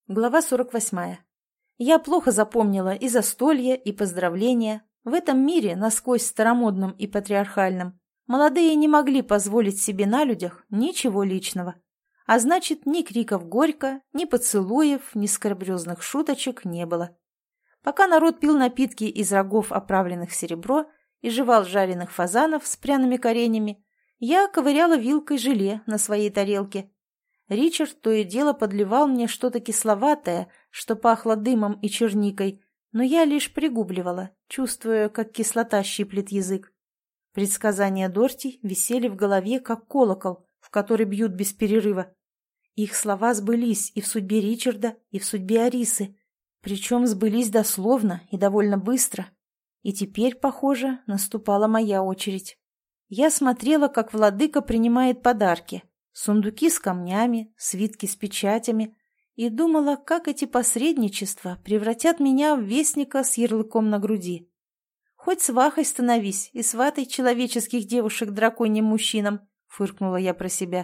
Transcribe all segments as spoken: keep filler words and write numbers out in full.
Глава сорок восьмая. Я плохо запомнила и застолья, и поздравления. В этом мире, насквозь старомодном и патриархальном, молодые не могли позволить себе на людях ничего личного. А значит, ни криков горько, ни поцелуев, ни скорбрезных шуточек не было. Пока народ пил напитки из рогов, оправленных в серебро, и жевал жареных фазанов с пряными коренями, я ковыряла вилкой желе на своей тарелке. Ричард то и дело подливал мне что-то кисловатое, что пахло дымом и черникой, но я лишь пригубливала, чувствуя, как кислота щиплет язык. Предсказания Дорти висели в голове, как колокол, в который бьют без перерыва. Их слова сбылись и в судьбе Ричарда, и в судьбе Арисы, причем сбылись дословно и довольно быстро. И теперь, похоже, наступала моя очередь. Я смотрела, как владыка принимает подарки. Сундуки с камнями, свитки с печатями, и думала, как эти посредничества превратят меня в вестника с ярлыком на груди. «Хоть свахой становись и сватай человеческих девушек драконьим мужчинам», — фыркнула я про себя.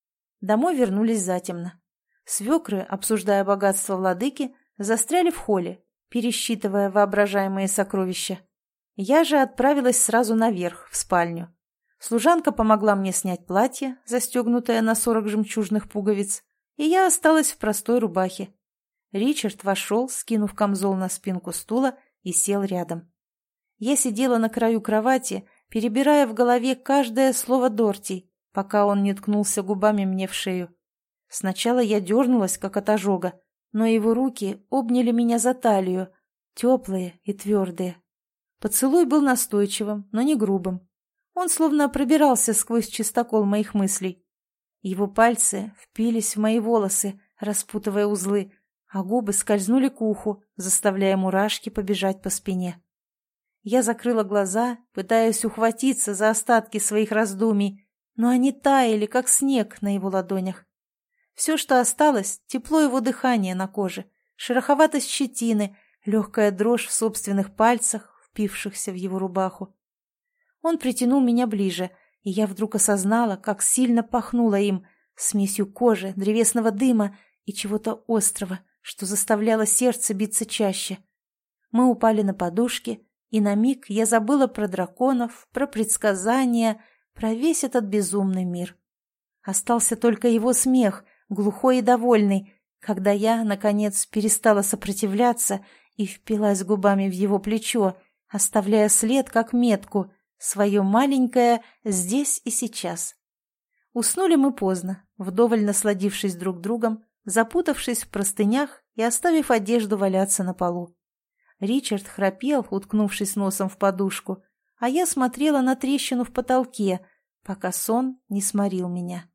Домой вернулись затемно. Свекры, обсуждая богатство владыки, застряли в холле, пересчитывая воображаемые сокровища. Я же отправилась сразу наверх, в спальню. Служанка помогла мне снять платье, застегнутое на сорок жемчужных пуговиц, и я осталась в простой рубахе. Ричард вошел, скинув камзол на спинку стула, и сел рядом. Я сидела на краю кровати, перебирая в голове каждое слово Дорти, пока он не ткнулся губами мне в шею. Сначала я дернулась, как от ожога, но его руки обняли меня за талию, теплые и твердые. Поцелуй был настойчивым, но не грубым. Он словно пробирался сквозь чистокол моих мыслей. Его пальцы впились в мои волосы, распутывая узлы, а губы скользнули к уху, заставляя мурашки побежать по спине. Я закрыла глаза, пытаясь ухватиться за остатки своих раздумий, но они таяли, как снег на его ладонях. Все, что осталось, тепло его дыхания на коже, шероховатость щетины, легкая дрожь в собственных пальцах, впившихся в его рубаху. Он притянул меня ближе, и я вдруг осознала, как сильно пахнуло им, смесью кожи, древесного дыма и чего-то острого, что заставляло сердце биться чаще. Мы упали на подушки, и на миг я забыла про драконов, про предсказания, про весь этот безумный мир. Остался только его смех, глухой и довольный, когда я, наконец, перестала сопротивляться и впилась губами в его плечо, оставляя след, как метку, свое маленькое «здесь и сейчас». Уснули мы поздно, вдоволь насладившись друг другом, запутавшись в простынях и оставив одежду валяться на полу. Ричард храпел, уткнувшись носом в подушку, а я смотрела на трещину в потолке, пока сон не сморил меня.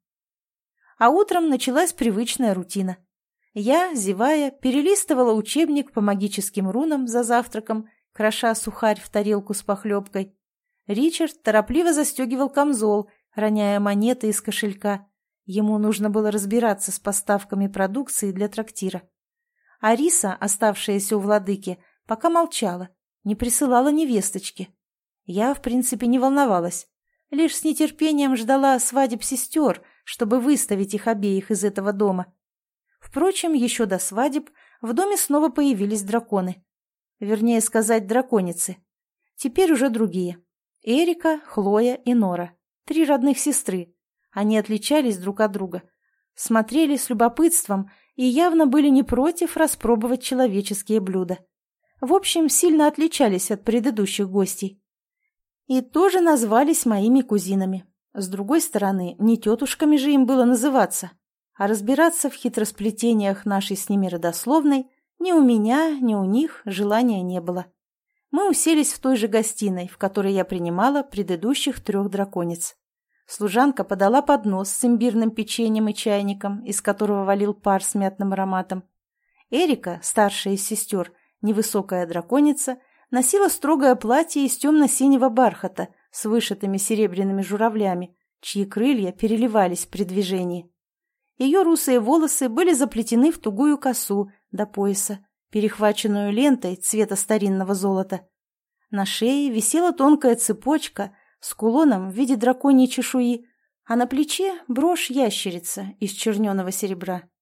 А утром началась привычная рутина. Я, зевая, перелистывала учебник по магическим рунам за завтраком, кроша сухарь в тарелку с похлебкой. Ричард торопливо застегивал камзол, роняя монеты из кошелька. Ему нужно было разбираться с поставками продукции для трактира. Ариса, оставшаяся у владыки, пока молчала, не присылала ни весточки. Я, в принципе, не волновалась. Лишь с нетерпением ждала свадеб сестер, чтобы выставить их обеих из этого дома. Впрочем, еще до свадеб в доме снова появились драконы. Вернее сказать, драконицы. Теперь уже другие. Эрика, Хлоя и Нора. Три родных сестры. Они отличались друг от друга. Смотрели с любопытством и явно были не против распробовать человеческие блюда. В общем, сильно отличались от предыдущих гостей. И тоже назвались моими кузинами. С другой стороны, не тетушками же им было называться. А разбираться в хитросплетениях нашей с ними родословной ни у меня, ни у них желания не было. Мы уселись в той же гостиной, в которой я принимала предыдущих трех драконец. Служанка подала поднос с имбирным печеньем и чайником, из которого валил пар с мятным ароматом. Эрика, старшая из сестер, невысокая драконица, носила строгое платье из темно-синего бархата с вышитыми серебряными журавлями, чьи крылья переливались при движении. Ее русые волосы были заплетены в тугую косу до пояса, перехваченную лентой цвета старинного золота. На шее висела тонкая цепочка с кулоном в виде драконьей чешуи, а на плече брошь ящерица из черненого серебра.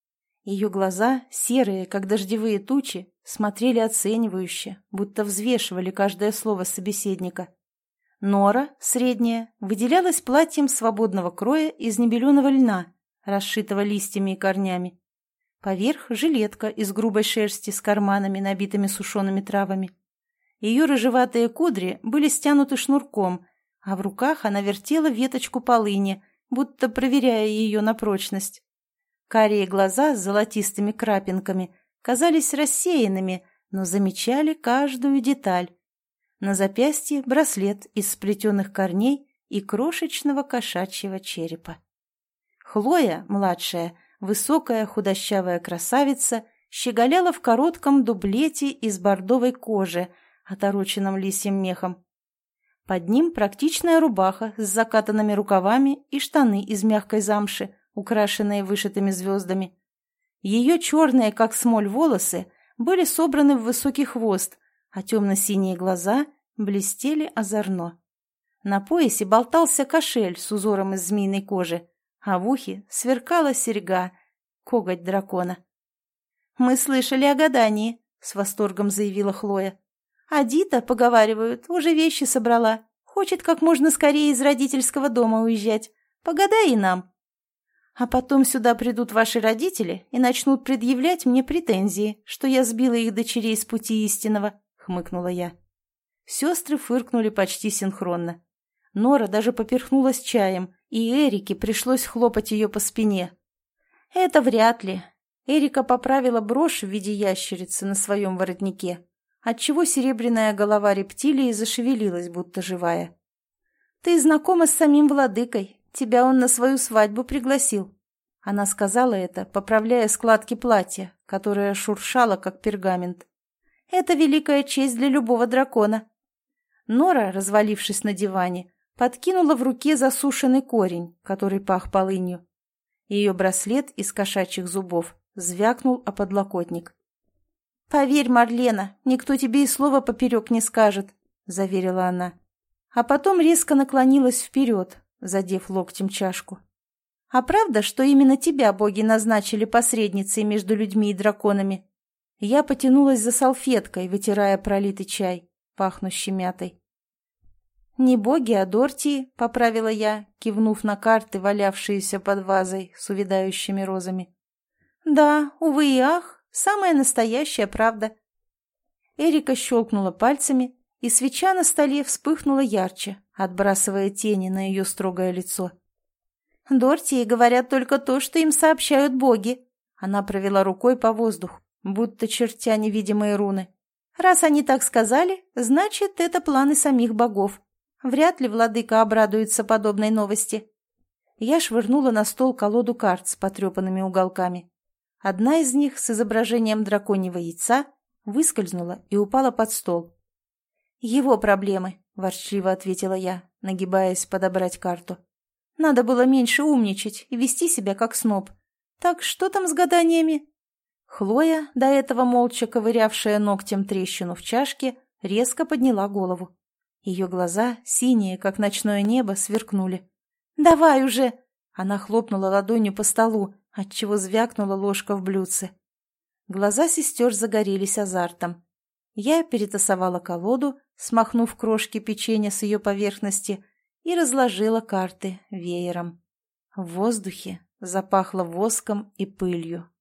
Ее глаза, серые, как дождевые тучи, смотрели оценивающе, будто взвешивали каждое слово собеседника. Нора, средняя, выделялась платьем свободного кроя из небеленого льна, расшитого листьями и корнями. Поверх жилетка из грубой шерсти с карманами, набитыми сушеными травами. Ее рыжеватые кудри были стянуты шнурком, а в руках она вертела веточку полыни, будто проверяя ее на прочность. Карие глаза с золотистыми крапинками казались рассеянными, но замечали каждую деталь. На запястье браслет из сплетенных корней и крошечного кошачьего черепа. Хлоя, младшая, высокая худощавая красавица, щеголяла в коротком дублете из бордовой кожи, отороченном лисьим мехом. Под ним практичная рубаха с закатанными рукавами и штаны из мягкой замши, украшенные вышитыми звездами. Ее черные, как смоль, волосы были собраны в высокий хвост, а темно-синие глаза блестели озорно. На поясе болтался кошель с узором из змеиной кожи, а в ухе сверкала серьга, коготь дракона. «Мы слышали о гадании», — с восторгом заявила Хлоя. «А Дита, поговаривают, уже вещи собрала. Хочет как можно скорее из родительского дома уезжать. Погадай и нам. А потом сюда придут ваши родители и начнут предъявлять мне претензии, что я сбила их дочерей с пути истинного», — хмыкнула я. Сестры фыркнули почти синхронно. Нора даже поперхнулась чаем, и Эрике пришлось хлопать ее по спине. «Это вряд ли». Эрика поправила брошь в виде ящерицы на своем воротнике, отчего серебряная голова рептилии зашевелилась, будто живая. «Ты знакома с самим владыкой, тебя он на свою свадьбу пригласил». Она сказала это, поправляя складки платья, которое шуршало, как пергамент. «Это великая честь для любого дракона». Нора, развалившись на диване, подкинула в руке засушенный корень, который пах полынью. Ее браслет из кошачьих зубов звякнул о подлокотник. «Поверь, Марлена, никто тебе и слова поперек не скажет», — заверила она. А потом резко наклонилась вперед, задев локтем чашку. «А правда, что именно тебя боги назначили посредницей между людьми и драконами?» Я потянулась за салфеткой, вытирая пролитый чай, пахнущий мятой. «Не боги, а Дортии», — поправила я, кивнув на карты, валявшиеся под вазой с увядающими розами. «Да, увы и ах, самая настоящая правда». Эрика щелкнула пальцами, и свеча на столе вспыхнула ярче, отбрасывая тени на ее строгое лицо. «Дортии говорят только то, что им сообщают боги». Она провела рукой по воздуху, будто чертя невидимые руны. «Раз они так сказали, значит, это планы самих богов. Вряд ли владыка обрадуется подобной новости». Я швырнула на стол колоду карт с потрепанными уголками. Одна из них с изображением драконьего яйца выскользнула и упала под стол. «Его проблемы», — ворчливо ответила я, нагибаясь подобрать карту. «Надо было меньше умничать и вести себя как сноб. Так что там с гаданиями?» Хлоя, до этого молча ковырявшая ногтем трещину в чашке, резко подняла голову. Ее глаза, синие, как ночное небо, сверкнули. «Давай уже!» Она хлопнула ладонью по столу, отчего звякнула ложка в блюдце. Глаза сестер загорелись азартом. Я перетасовала колоду, смахнув крошки печенья с ее поверхности, и разложила карты веером. В воздухе запахло воском и пылью.